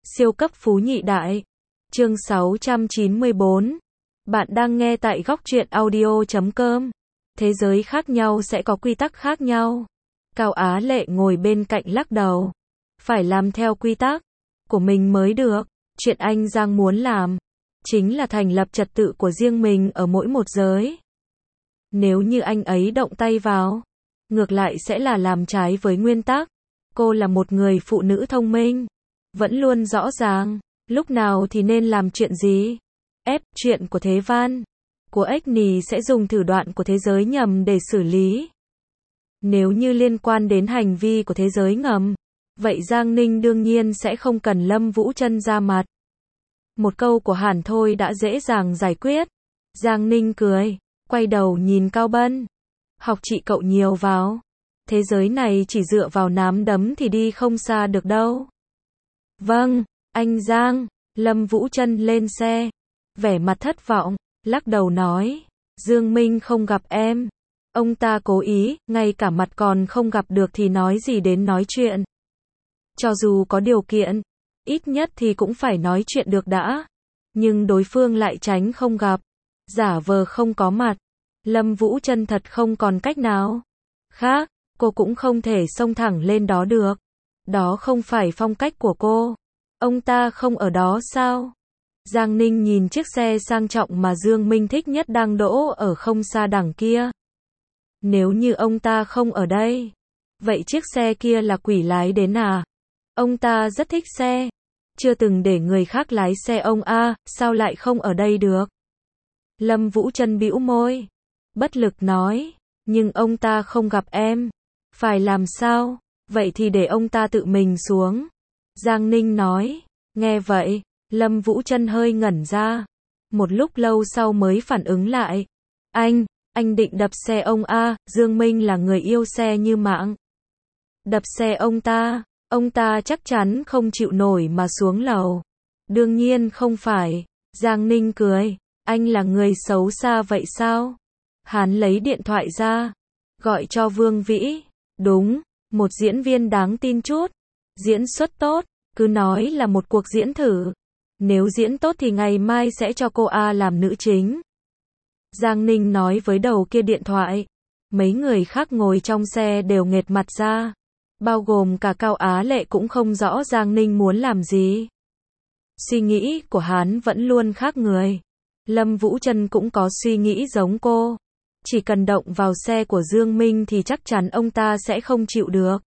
Siêu cấp phú nhị đại. Chương 694. Bạn đang nghe tại góc truyện audio.com. Thế giới khác nhau sẽ có quy tắc khác nhau. Cao Á Lệ ngồi bên cạnh lắc đầu. Phải làm theo quy tắc của mình mới được. Chuyện anh Giang muốn làm chính là thành lập trật tự của riêng mình ở mỗi một giới. Nếu như anh ấy động tay vào, ngược lại sẽ là làm trái với nguyên tắc. Cô là một người phụ nữ thông minh, vẫn luôn rõ ràng lúc nào thì nên làm chuyện gì. Chuyện của Thế Văn, của Ếch Nì sẽ dùng thủ đoạn của thế giới ngầm để xử lý. Nếu như liên quan đến hành vi của thế giới ngầm, vậy Giang Ninh đương nhiên sẽ không cần Lâm Vũ Trân ra mặt. Một câu của Hàn thôi đã dễ dàng giải quyết. Giang Ninh cười, quay đầu nhìn Cao Bân. Học chị cậu nhiều vào. Thế giới này chỉ dựa vào nắm đấm thì đi không xa được đâu. Vâng, anh Giang. Lâm Vũ Trân lên xe, vẻ mặt thất vọng, lắc đầu nói, Dương Minh không gặp em. Ông ta cố ý, ngay cả mặt còn không gặp được thì nói gì đến nói chuyện. Cho dù có điều kiện, ít nhất thì cũng phải nói chuyện được đã. Nhưng đối phương lại tránh không gặp, giả vờ không có mặt. Lâm Vũ Trân thật không còn cách nào khác, cô cũng không thể xông thẳng lên đó được. Đó không phải phong cách của cô. Ông ta không ở đó sao? Giang Ninh nhìn chiếc xe sang trọng mà Dương Minh thích nhất đang đỗ ở không xa đằng kia. Nếu như ông ta không ở đây, vậy chiếc xe kia là quỷ lái đến à? Ông ta rất thích xe, chưa từng để người khác lái xe ông a, sao lại không ở đây được? Lâm Vũ Trân bĩu môi, bất lực nói, nhưng ông ta không gặp em. Phải làm sao? Vậy thì để ông ta tự mình xuống. Giang Ninh nói, nghe vậy, Lâm Vũ Trân hơi ngẩn ra. Một lúc lâu sau mới phản ứng lại. Anh định đập xe ông a, Dương Minh là người yêu xe như mạng. Đập xe ông ta chắc chắn không chịu nổi mà xuống lầu. Đương nhiên không phải. Giang Ninh cười, anh là người xấu xa vậy sao? Hắn lấy điện thoại ra, gọi cho Vương Vĩ. Đúng, một diễn viên đáng tin chút. Diễn xuất tốt, cứ nói là một cuộc diễn thử. Nếu diễn tốt thì ngày mai sẽ cho cô A làm nữ chính. Giang Ninh nói với đầu kia điện thoại. Mấy người khác ngồi trong xe đều nghệt mặt ra. Bao gồm cả Cao Á Lệ cũng không rõ Giang Ninh muốn làm gì. Suy nghĩ của hắn vẫn luôn khác người. Lâm Vũ Trân cũng có suy nghĩ giống cô. Chỉ cần động vào xe của Dương Minh thì chắc chắn ông ta sẽ không chịu được.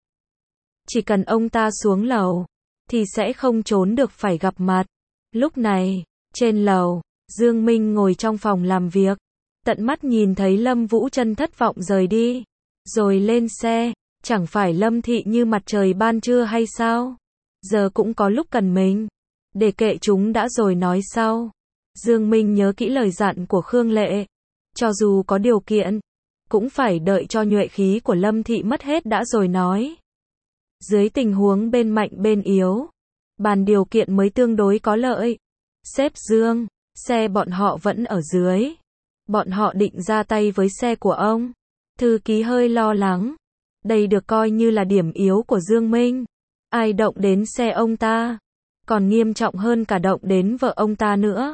Chỉ cần ông ta xuống lầu, thì sẽ không trốn được phải gặp mặt. Lúc này, trên lầu, Dương Minh ngồi trong phòng làm việc. Tận mắt nhìn thấy Lâm Vũ Trân thất vọng rời đi. Rồi lên xe, chẳng phải Lâm thị như mặt trời ban trưa hay sao? Giờ cũng có lúc cần mình. Để kệ chúng đã rồi nói sau. Dương Minh nhớ kỹ lời dặn của Khương Lệ. Cho dù có điều kiện, cũng phải đợi cho nhuệ khí của Lâm thị mất hết đã rồi nói. Dưới tình huống bên mạnh bên yếu, bàn điều kiện mới tương đối có lợi. Sếp Dương, xe bọn họ vẫn ở dưới. Bọn họ định ra tay với xe của ông. Thư ký hơi lo lắng. Đây được coi như là điểm yếu của Dương Minh. Ai động đến xe ông ta, còn nghiêm trọng hơn cả động đến vợ ông ta nữa.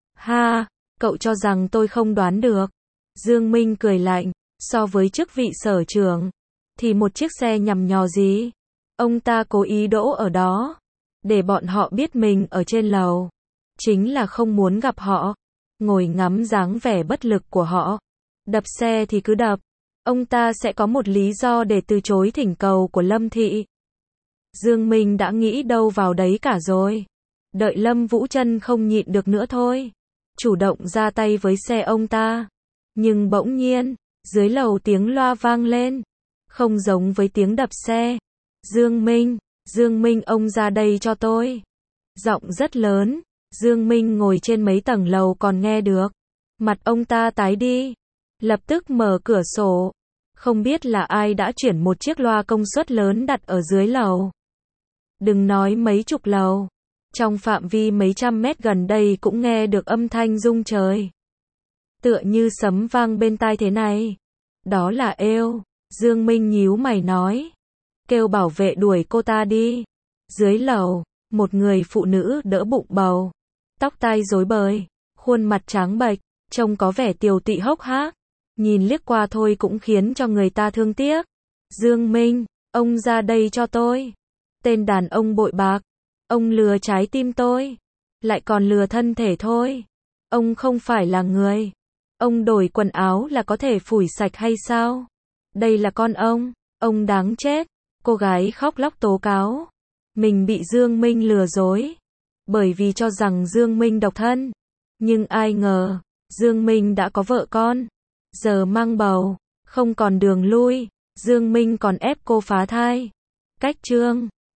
Ha, cậu cho rằng tôi không đoán được. Dương Minh cười lạnh, so với chức vị sở trưởng, thì một chiếc xe nhằm nhò gì. Ông ta cố ý đỗ ở đó, để bọn họ biết mình ở trên lầu. Chính là không muốn gặp họ, ngồi ngắm dáng vẻ bất lực của họ. Đập xe thì cứ đập, ông ta sẽ có một lý do để từ chối thỉnh cầu của Lâm thị. Dương Minh đã nghĩ đâu vào đấy cả rồi. Đợi Lâm Vũ Trân không nhịn được nữa thôi, chủ động ra tay với xe ông ta. Nhưng bỗng nhiên, dưới lầu tiếng loa vang lên, không giống với tiếng đập xe. Dương Minh ông ra đây cho tôi. Giọng rất lớn, Dương Minh ngồi trên mấy tầng lầu còn nghe được. Mặt ông ta tái đi, lập tức mở cửa sổ. Không biết là ai đã chuyển một chiếc loa công suất lớn đặt ở dưới lầu. Đừng nói mấy chục lầu, trong phạm vi mấy trăm mét gần đây cũng nghe được âm thanh rung trời. Tựa như sấm vang bên tai thế này. Đó là êu. Dương Minh nhíu mày nói. Kêu bảo vệ đuổi cô ta đi. Dưới lầu, Một người phụ nữ đỡ bụng bầu, tóc tai rối bời, khuôn mặt trắng bệch, trông có vẻ tiều tụy hốc hác. Nhìn liếc qua thôi cũng khiến cho người ta thương tiếc. Dương Minh, ông ra đây cho tôi. Tên đàn ông bội bạc. Ông lừa trái tim tôi. Lại còn lừa thân thể thôi. Ông không phải là người. Ông đổi quần áo là có thể phủi sạch hay sao? Đây là con ông đáng chết. Cô gái khóc lóc tố cáo. Mình bị Dương Minh lừa dối. Bởi vì cho rằng Dương Minh độc thân. Nhưng ai ngờ, Dương Minh đã có vợ con. Giờ mang bầu, không còn đường lui. Dương Minh còn ép cô phá thai. Cách chương